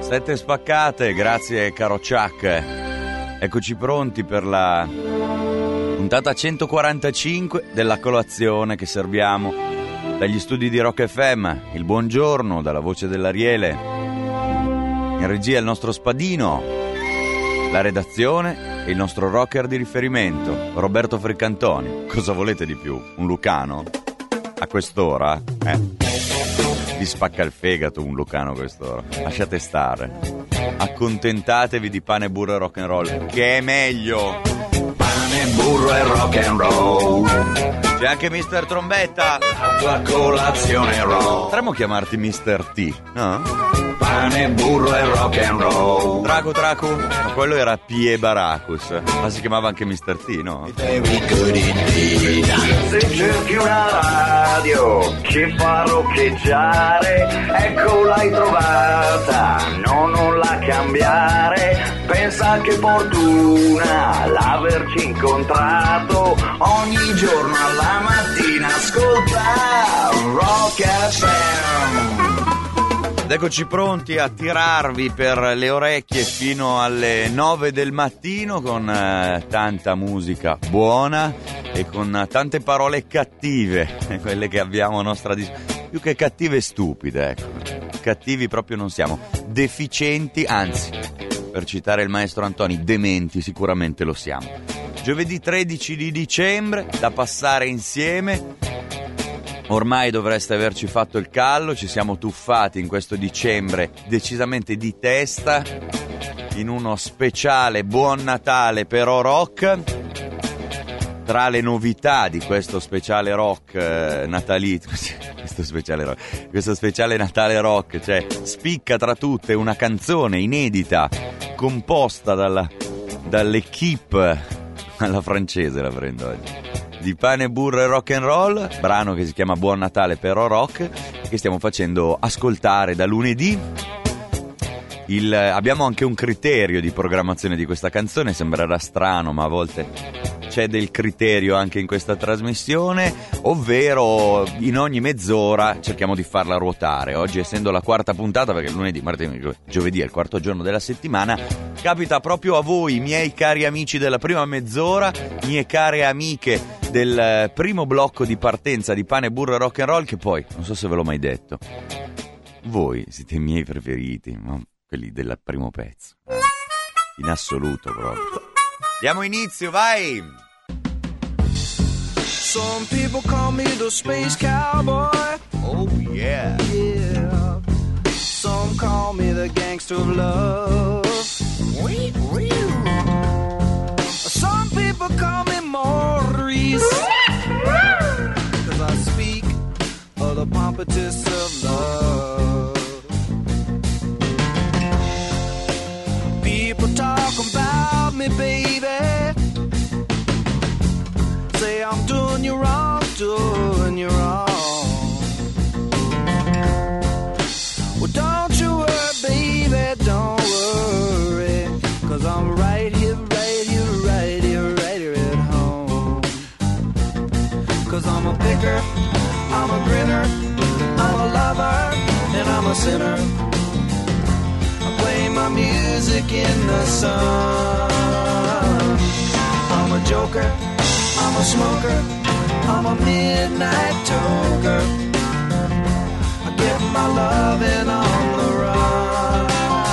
7 spaccate, grazie caro Chuck. Eccoci pronti per la puntata 145 della colazione che serviamo dagli studi di Rock FM. Il buongiorno dalla voce dell'Ariele. In regia il nostro Spadino, la redazione e il nostro rocker di riferimento, Roberto Freccantoni. Cosa volete di più? Un lucano? A quest'ora? Vi spacca il fegato un lucano a quest'ora. Lasciate stare. Accontentatevi di pane, burro e rock and roll, che è meglio. Pane, burro e rock and roll. C'è anche Mr. Trombetta. La tua colazione roll. Potremmo chiamarti Mr. T, no? Pane, burro e rock and roll. Tracu. Ma quello era Pie Baracus. Ma si chiamava anche Mr. T, no? Very good indeed. Se cerchi una radio che fa roccheggiare, ecco l'hai trovata, no, non la cambiare. Pensa che fortuna l'averci incontrato, ogni giorno alla mattina ascolta Rock FM. Ed eccoci pronti a tirarvi per le orecchie fino alle 9 del mattino con tanta musica buona e con tante parole cattive, quelle che abbiamo a nostra disposizione. Più che cattive, stupide, ecco. Cattivi proprio non siamo. Deficienti, anzi, per citare il maestro Antoni, dementi sicuramente lo siamo. Giovedì 13 di dicembre, da passare insieme. Ormai dovreste averci fatto il callo, ci siamo tuffati in questo dicembre decisamente di testa in uno speciale Buon Natale però rock. Tra le novità di questo speciale rock natalizio, questo speciale Natale rock, cioè spicca tra tutte una canzone inedita composta dall'equipe alla francese, la prendo oggi, di pane, burro e rock and roll, brano che si chiama Buon Natale però rock, che stiamo facendo ascoltare da lunedì. Abbiamo anche un criterio di programmazione di questa canzone, sembrerà strano ma a volte c'è del criterio anche in questa trasmissione, ovvero in ogni mezz'ora cerchiamo di farla ruotare. Oggi, essendo la quarta puntata, perché lunedì, martedì, giovedì è il quarto giorno della settimana, capita proprio a voi, miei cari amici della prima mezz'ora, mie care amiche del primo blocco di partenza di pane, burro e rock and roll, che poi, non so se ve l'ho mai detto, voi siete i miei preferiti, ma quelli del primo pezzo, in assoluto proprio. Diamo inizio, vai! Some people call me the space cowboy. Oh yeah. Yeah. Some call me the gangster of love. Some people call me Maurice, 'cause I speak of the pompatus of love. People talk about me, baby, say I'm doing you wrong, doing you wrong. Well, don't you worry, baby, don't worry, 'cause I'm right here, right here, right here, right here at home. 'Cause I'm a picker, I'm a grinner, I'm a lover, and I'm a sinner. I play my music in the sun. I'm a joker, I'm a smoker, I'm a midnight toker. I get my loving on the run.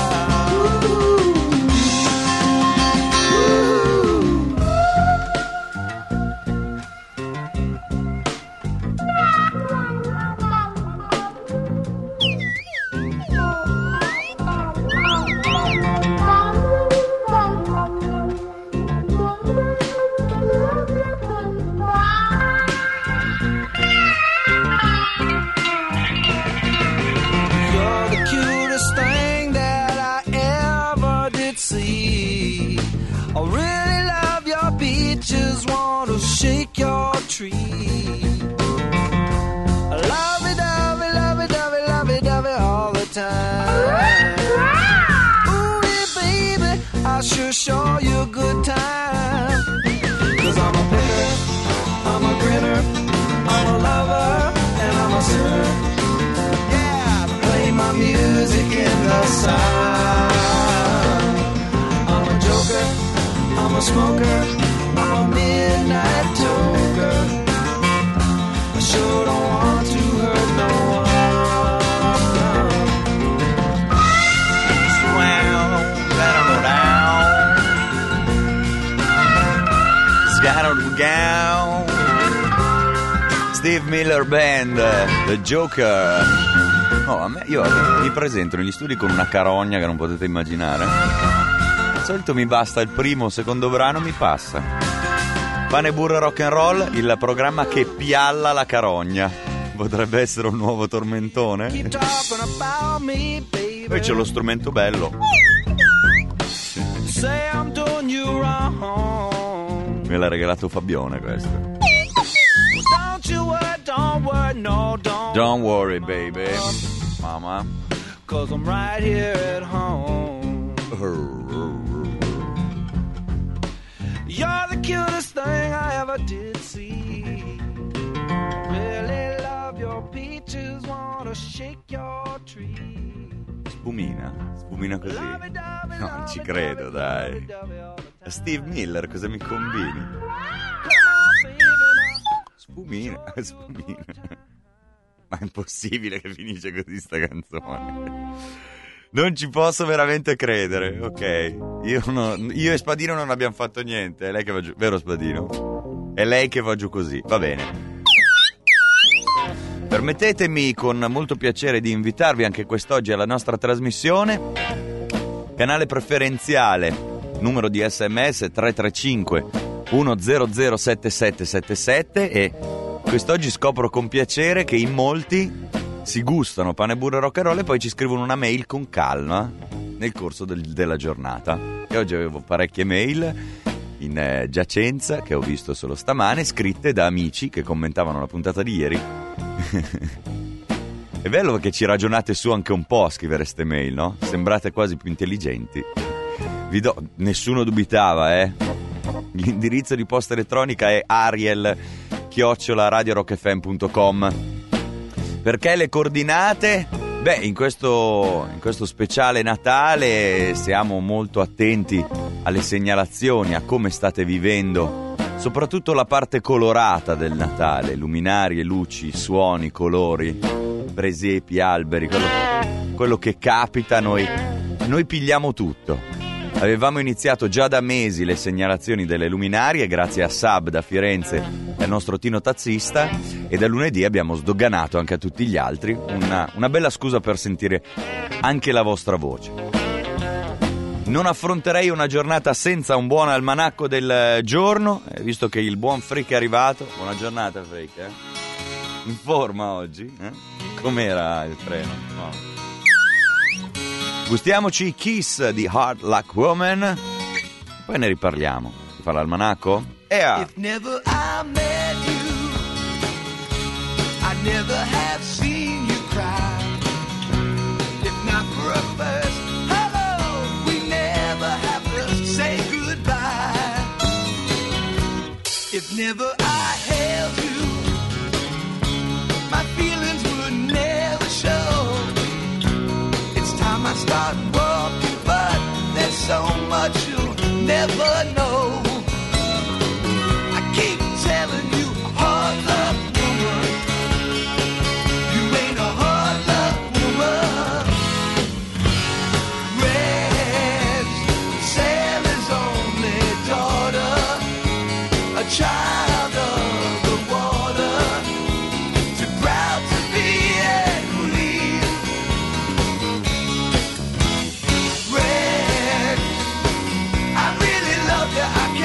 Shake your tree. Lovey-dovey, lovey-dovey, lovey-dovey all the time. Ooh, yeah, baby, I sure show you a good time. 'Cause I'm a picker, I'm a grinner, I'm a lover, and I'm a sinner. Yeah, play my music in the sun. smoker, I'm a midnight toker. I sure don't want to hurt no one. Steve Miller Band, The Joker. No, io mi presento negli studi con una carogna che non potete immaginare. Di solito mi basta il primo o secondo brano, mi passa. Pane, burro e rock and roll, il programma che pialla la carogna. Potrebbe essere un nuovo tormentone. Poi c'è lo strumento bello. Me l'ha regalato Fabione questo. Don't worry, baby. Mama. 'Cause I'm right here at home. You're the cutest thing I ever did see. Really love your peaches, wanna shake your tree. Spumina così. No, non ci credo, dai. Steve Miller, cosa mi combini? Spumina. Ma è impossibile che finisce così sta canzone. Non ci posso veramente credere. Ok, io e Spadino non abbiamo fatto niente. È lei che va giù, vero Spadino? È lei che va giù così, va bene. Permettetemi con molto piacere di invitarvi anche quest'oggi alla nostra trasmissione. Canale preferenziale, numero di SMS 335 100 7777 e quest'oggi scopro con piacere che in molti si gustano pane, burro e rock and roll e poi ci scrivono una mail con calma nel corso della giornata. E oggi avevo parecchie mail in giacenza che ho visto solo stamane, scritte da amici che commentavano la puntata di ieri. È bello che ci ragionate su anche un po' a scrivere ste mail, no? Sembrate quasi più intelligenti. Nessuno dubitava, L'indirizzo di posta elettronica è ariel@radiorockfm.com. Perché le coordinate? Beh, in questo speciale Natale siamo molto attenti alle segnalazioni, a come state vivendo, soprattutto la parte colorata del Natale, luminarie, luci, suoni, colori, presepi, alberi, quello che capita, noi pigliamo tutto. Avevamo iniziato già da mesi le segnalazioni delle luminarie grazie a Sab da Firenze e al nostro Tino tazzista, e da lunedì abbiamo sdoganato anche a tutti gli altri una bella scusa per sentire anche la vostra voce. Non affronterei una giornata senza un buon almanacco del giorno, visto che il buon Freak è arrivato. Buona giornata Freak, in forma oggi? Com'era il treno? No. Gustiamoci i Kiss di Hard Luck Woman, poi ne riparliamo. Ti fa l'almanacco? If never I met you, I'd never have seen you cry. If not for a first hello, we never have to say goodbye. If never I held you, my feelings would never show. I start walking, but there's so much you'll never know. I keep telling you, hard luck woman, you ain't a hard luck woman. Red's Sally's only daughter, a child of the water, too proud to be and leave. I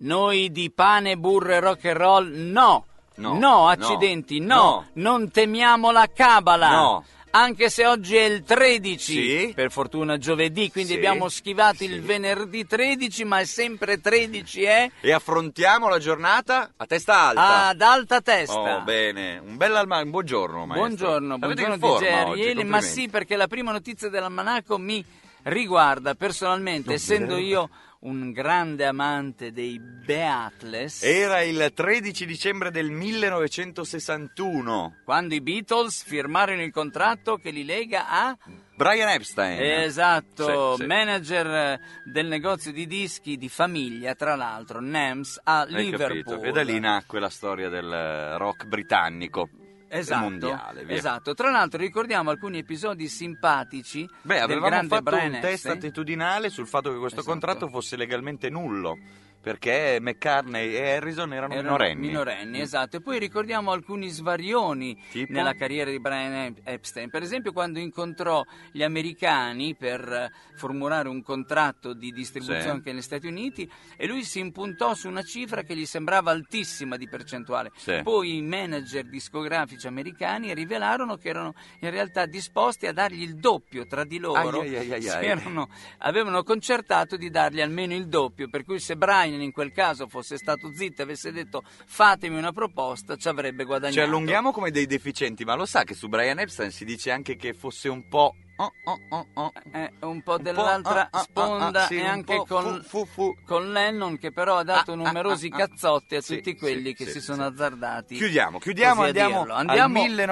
Noi di pane, burro e rock and roll no, accidenti, no, non temiamo la cabala. No. Anche se oggi è il 13, Sì. per fortuna giovedì, quindi Sì. abbiamo schivato Sì. il venerdì 13, ma è sempre 13, eh? E affrontiamo la giornata a testa alta. Ad alta testa. Oh, bene. Un bel buongiorno, maestro. Buongiorno Avete in DJ forma oggi, Ariele, ma complimenti. sì, perché la prima notizia dell'almanacco mi riguarda personalmente, essendo io un grande amante dei Beatles. Era il 13 dicembre del 1961. Quando i Beatles firmarono il contratto che li lega a... Brian Epstein. Esatto, Sì. manager del negozio di dischi di famiglia, tra l'altro, NEMS, a Hai Liverpool. capito? E da lì nacque la storia del rock britannico. Esatto, mondiale, via. esatto. Tra l'altro ricordiamo alcuni episodi simpatici Beh, del avevamo grande fatto Brian un test Epstein. attitudinale sul fatto che questo Esatto. contratto fosse legalmente nullo, perché McCartney e Harrison erano minorenni. Esatto. E poi ricordiamo alcuni svarioni Tipo? nella carriera di Brian Epstein. Per esempio quando incontrò gli americani per formulare un contratto di distribuzione Sì. anche negli Stati Uniti, e lui si impuntò su una cifra che gli sembrava altissima di percentuale. Sì. Poi i manager discografici americani rivelarono che erano in realtà disposti a dargli il doppio tra di loro. Ai. Avevano concertato di dargli almeno il doppio, per cui se Brian in quel caso fosse stato zitto e avesse detto fatemi una proposta, ci avrebbe guadagnato. Ci allunghiamo come dei deficienti, ma lo sa che su Brian Epstein si dice anche che fosse un po'... un po' dell'altra sponda, sì, e un anche po' con Lennon, che però ha dato numerosi cazzotti a Sì, tutti quelli sì, che sì, si sono sì. azzardati. Chiudiamo, così a andiamo dirlo. al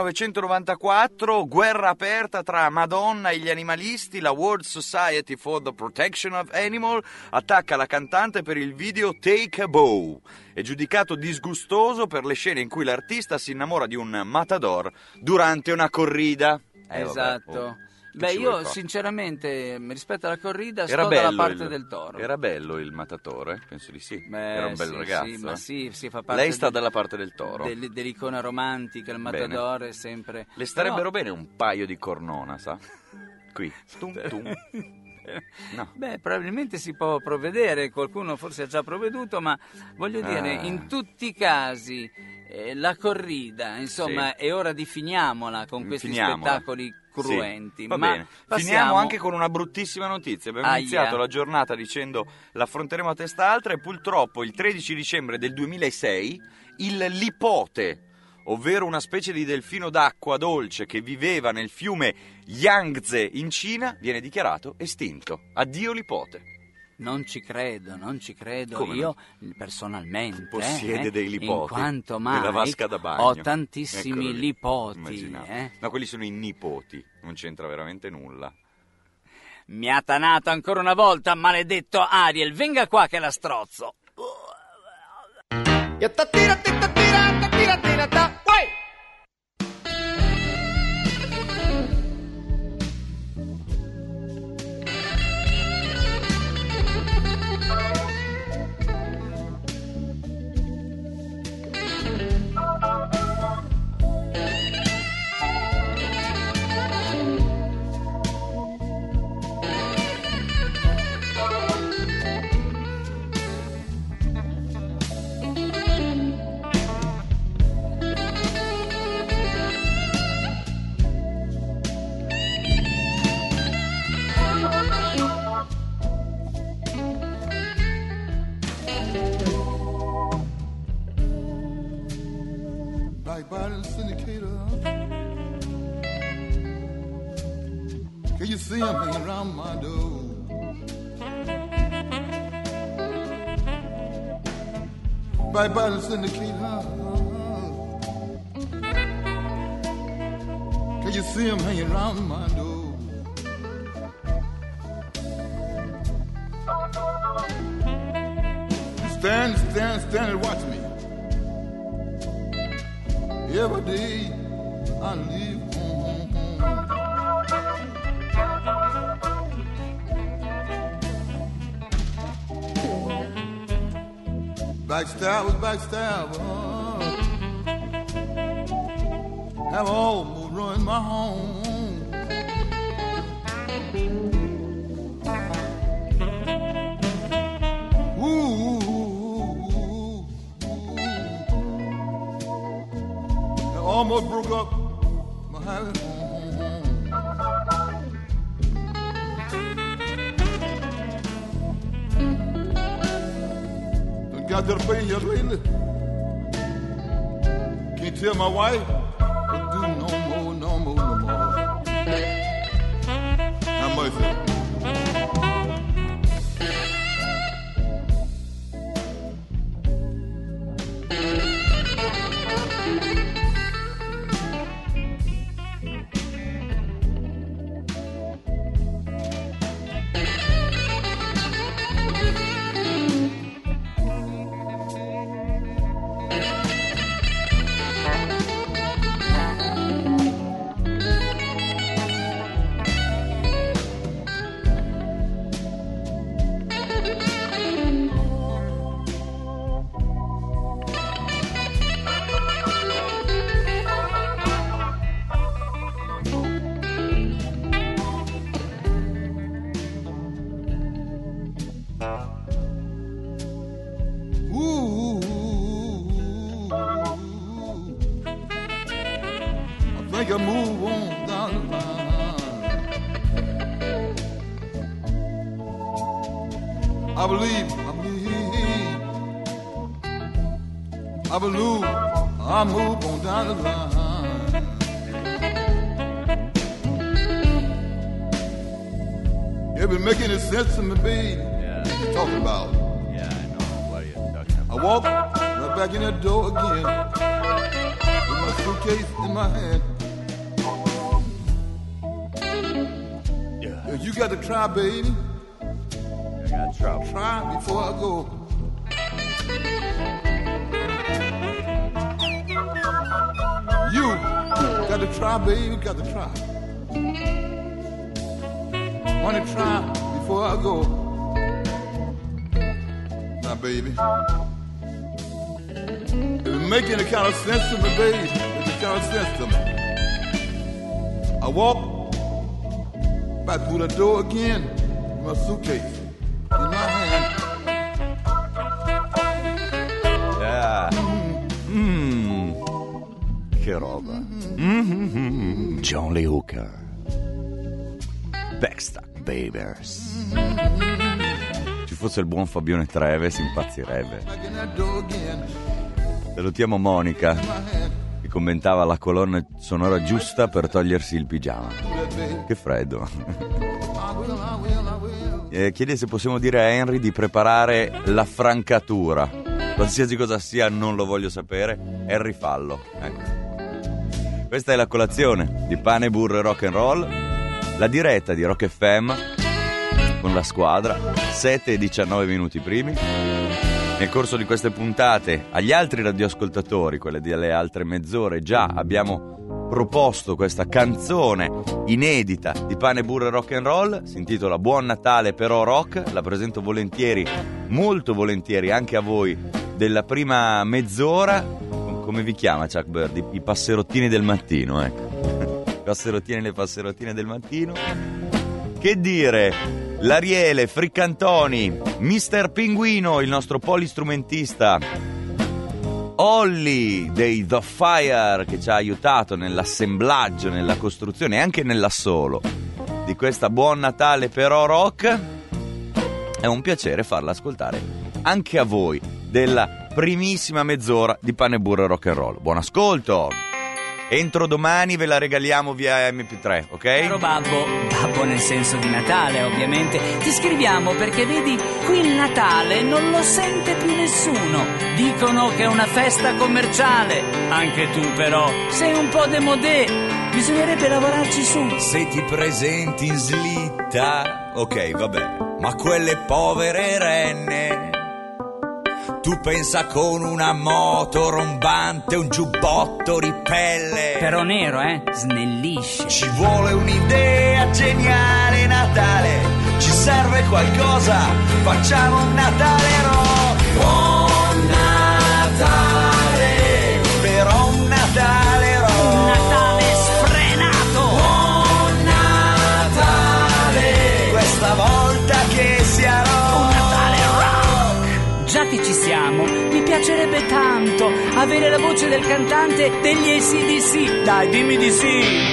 1994, guerra aperta tra Madonna e gli animalisti. La World Society for the Protection of Animals attacca la cantante per il video Take a Bow. È giudicato disgustoso per le scene in cui l'artista si innamora di un matador durante una corrida. Esatto. Beh, io sinceramente rispetto alla corrida sto Era dalla bello parte del toro. Era bello il mattatore? Penso di sì. Beh, Era un bel sì, ragazzo. sì, ma eh. sì, fa parte Lei sta dalla parte del toro. dell'icona romantica, il Bene. matador è sempre... Le starebbero bene un paio di cornona, sa? Qui. Tum, tum. No. Beh, probabilmente si può provvedere, qualcuno forse ha già provveduto, ma voglio dire, in tutti i casi la corrida, insomma, Sì. è ora di finiamola con questi Finiamola. spettacoli cruenti. Sì, va ma bene. passiamo... Finiamo anche con una bruttissima notizia. Abbiamo Aia. iniziato la giornata dicendo l'affronteremo a testa alta e purtroppo il 13 dicembre del 2006 il lipote, ovvero una specie di delfino d'acqua dolce che viveva nel fiume Yangtze in Cina, viene dichiarato estinto. Addio lipote. Non ci credo. Come Io personalmente Possiede dei lipoti in quanto mai nella vasca da bagno. ho tantissimi Eccolo lì. lipoti. Immaginate. No, quelli sono i nipoti, non c'entra veramente nulla. Mi ha tanato ancora una volta, maledetto Ariel, venga qua che la strozzo. Backbiting syndicator. Can you see him hanging around my door? Backbiting syndicator. Can you see him hanging around my door? Stand and watch me. Every day I leave home. Backstabber. Have almost ruined my home. Ooh. almost broke up my habit home. Done got to the place here lately. Can't tell my wife to do no more. How much is it? I think I move on down the line. I believe I move on down the line. It been making any sense to me, baby. Yeah. What you talking about? Yeah, I know. What are you talking about? I walk right back in that door again with my suitcase in my hand. Yeah. You got to try, baby. I got trouble. Try before I go. You got to try, baby. Got to try. Want to try before I go. Now, baby. It's making the kind of sense to me, baby. It's the kind of sense to me. I walk back through the door again with my suitcase in my hand. Yeah. Che roba. John Lee Hooker. Backstack Babers. Ci fosse il buon Fabione Treve si impazzirebbe. Back in that door again Salutiamo Monica in my hand. che commentava la colonna sonora giusta per togliersi il pigiama. Do that, baby. Che freddo. I will. Chiede se possiamo dire a Henry di preparare la francatura. Qualsiasi cosa sia non lo voglio sapere. Henry fallo. Ecco. Questa è la colazione di pane, burro e rock and roll. La diretta di Rock FM con la squadra 7 e 19 minuti primi. Nel corso di queste puntate agli altri radioascoltatori, quelle delle altre mezz'ore, già abbiamo proposto questa canzone inedita di pane, burro e rock and roll. Si intitola Buon Natale però rock. La presento volentieri, molto volentieri anche a voi della prima mezz'ora. Come vi chiama Chuck Bird? I passerottini del mattino, ecco. Passerottini e le passerottine del mattino. Che dire? L'Ariele, Friccantoni, Mister Pinguino, il nostro polistrumentista, Olli dei The Fire, che ci ha aiutato nell'assemblaggio, nella costruzione e anche nell'assolo di questa Buon Natale però rock. È un piacere farla ascoltare anche a voi della primissima mezz'ora di pane, burro e rock and roll. Buon ascolto! Entro domani ve la regaliamo via MP3, ok? Caro babbo nel senso di Natale ovviamente, ti scriviamo perché vedi, qui il Natale non lo sente più nessuno. Dicono che è una festa commerciale. Anche tu però sei un po' démodé, bisognerebbe lavorarci su. Se ti presenti in slitta, ok, vabbè, ma quelle povere renne, tu pensa con una moto rombante, un giubbotto ripelle. Però nero, snellisce. Ci vuole un'idea geniale Natale, ci serve qualcosa, facciamo un Natale rock. Buon Natale, però un Natale rock. Un Natale sfrenato. Buon Natale, questa volta che sia rock. Un Natale rock. Già che ci passiamo. Mi piacerebbe tanto avere la voce del cantante degli AC/DC. Dai, dimmi di sì.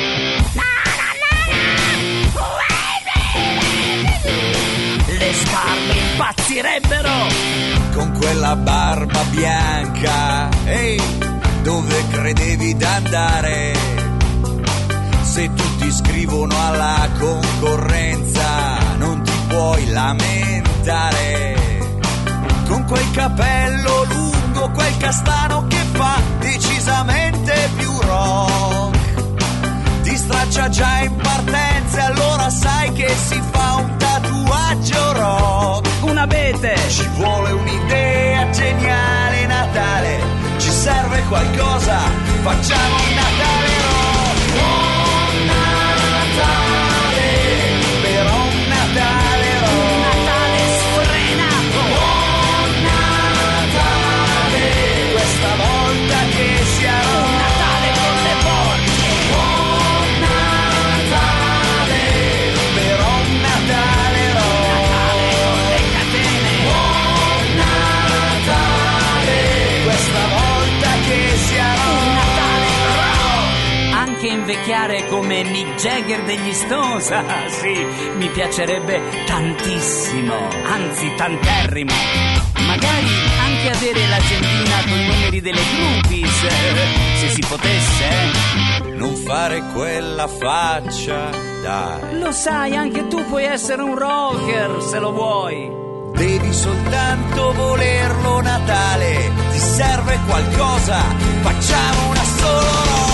Le sbarbe impazzirebbero. Con quella barba bianca, ehi, dove credevi d'andare? Se tutti scrivono alla concorrenza, non ti puoi lamentare. Con quel capello lungo, quel castano che fa decisamente più rock. Ti straccia già in partenza e allora sai che si fa un tatuaggio rock. Un abete. Ci vuole un'idea geniale Natale, ci serve qualcosa, facciamo un Natale rock. Buon Natale, però un Natale rock. Un Natale sfrenato. Buon Natale, questa volta che sia Un Natale con le borse. Buon Natale, però un Natale rock. Natale con le catene. Buon Natale, questa volta che sia Un Natale rock. Anche invecchiare come Mick Jagger degli Stones. Ah, sì, mi piacerebbe tantissimo, anzi tanterrimo. Magari anche avere l'agendina con i numeri delle groupies, se si potesse. Non fare quella faccia, dai. Lo sai, anche tu puoi essere un rocker se lo vuoi. Devi soltanto volerlo Natale, ti serve qualcosa, facciamo una solo rock.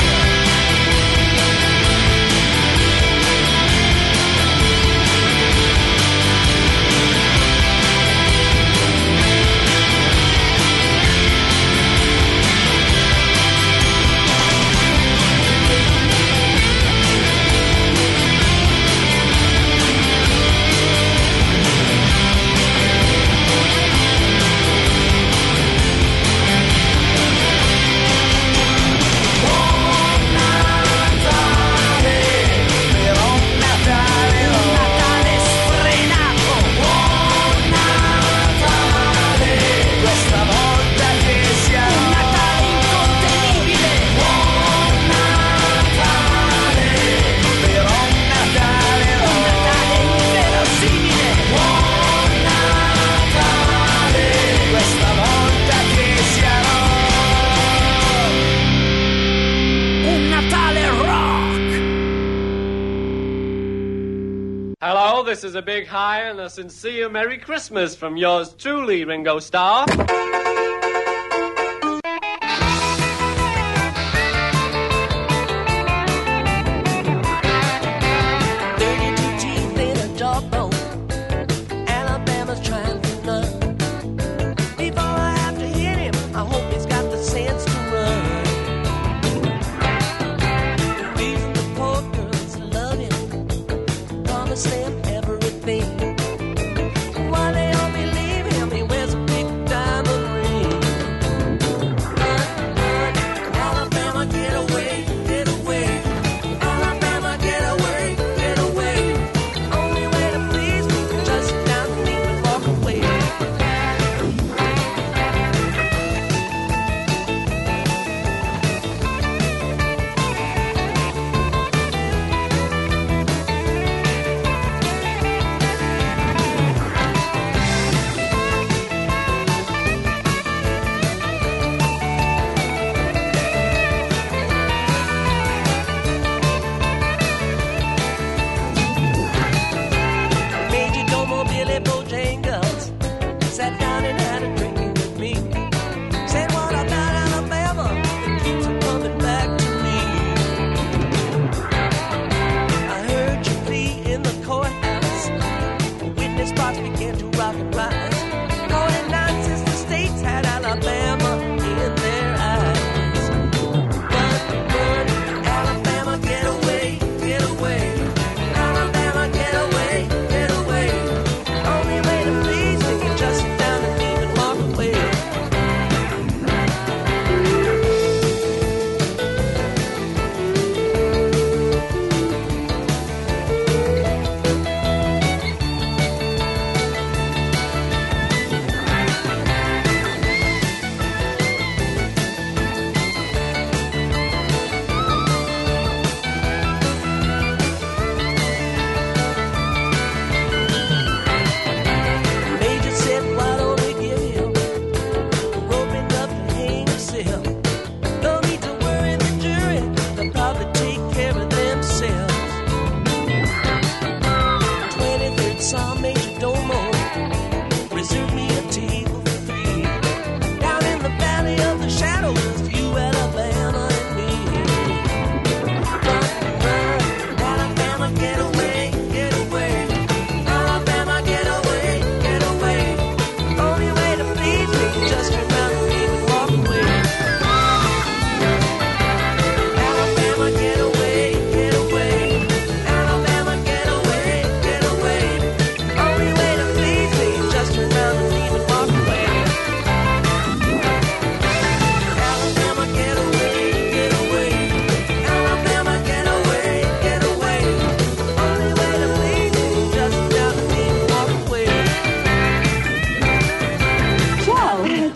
Hello, this is a big hi and a sincere Merry Christmas from yours truly, Ringo Starr. Everything. While they all believe him, he wears a big diamond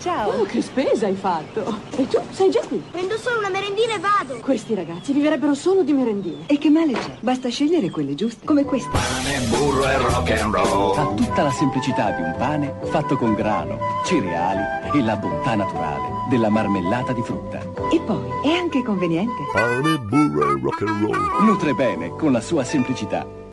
ciao. Oh, che spesa hai fatto. E tu sei già qui. Prendo solo una merendina e vado. Questi ragazzi vivrebbero solo di merendine. E che male c'è? Basta scegliere quelle giuste, come questa. Pane, burro e rock and roll. Ha tutta la semplicità di un pane fatto con grano, cereali e la bontà naturale della marmellata di frutta. E poi è anche conveniente. Pane, burro e rock and roll. Nutre bene con la sua semplicità.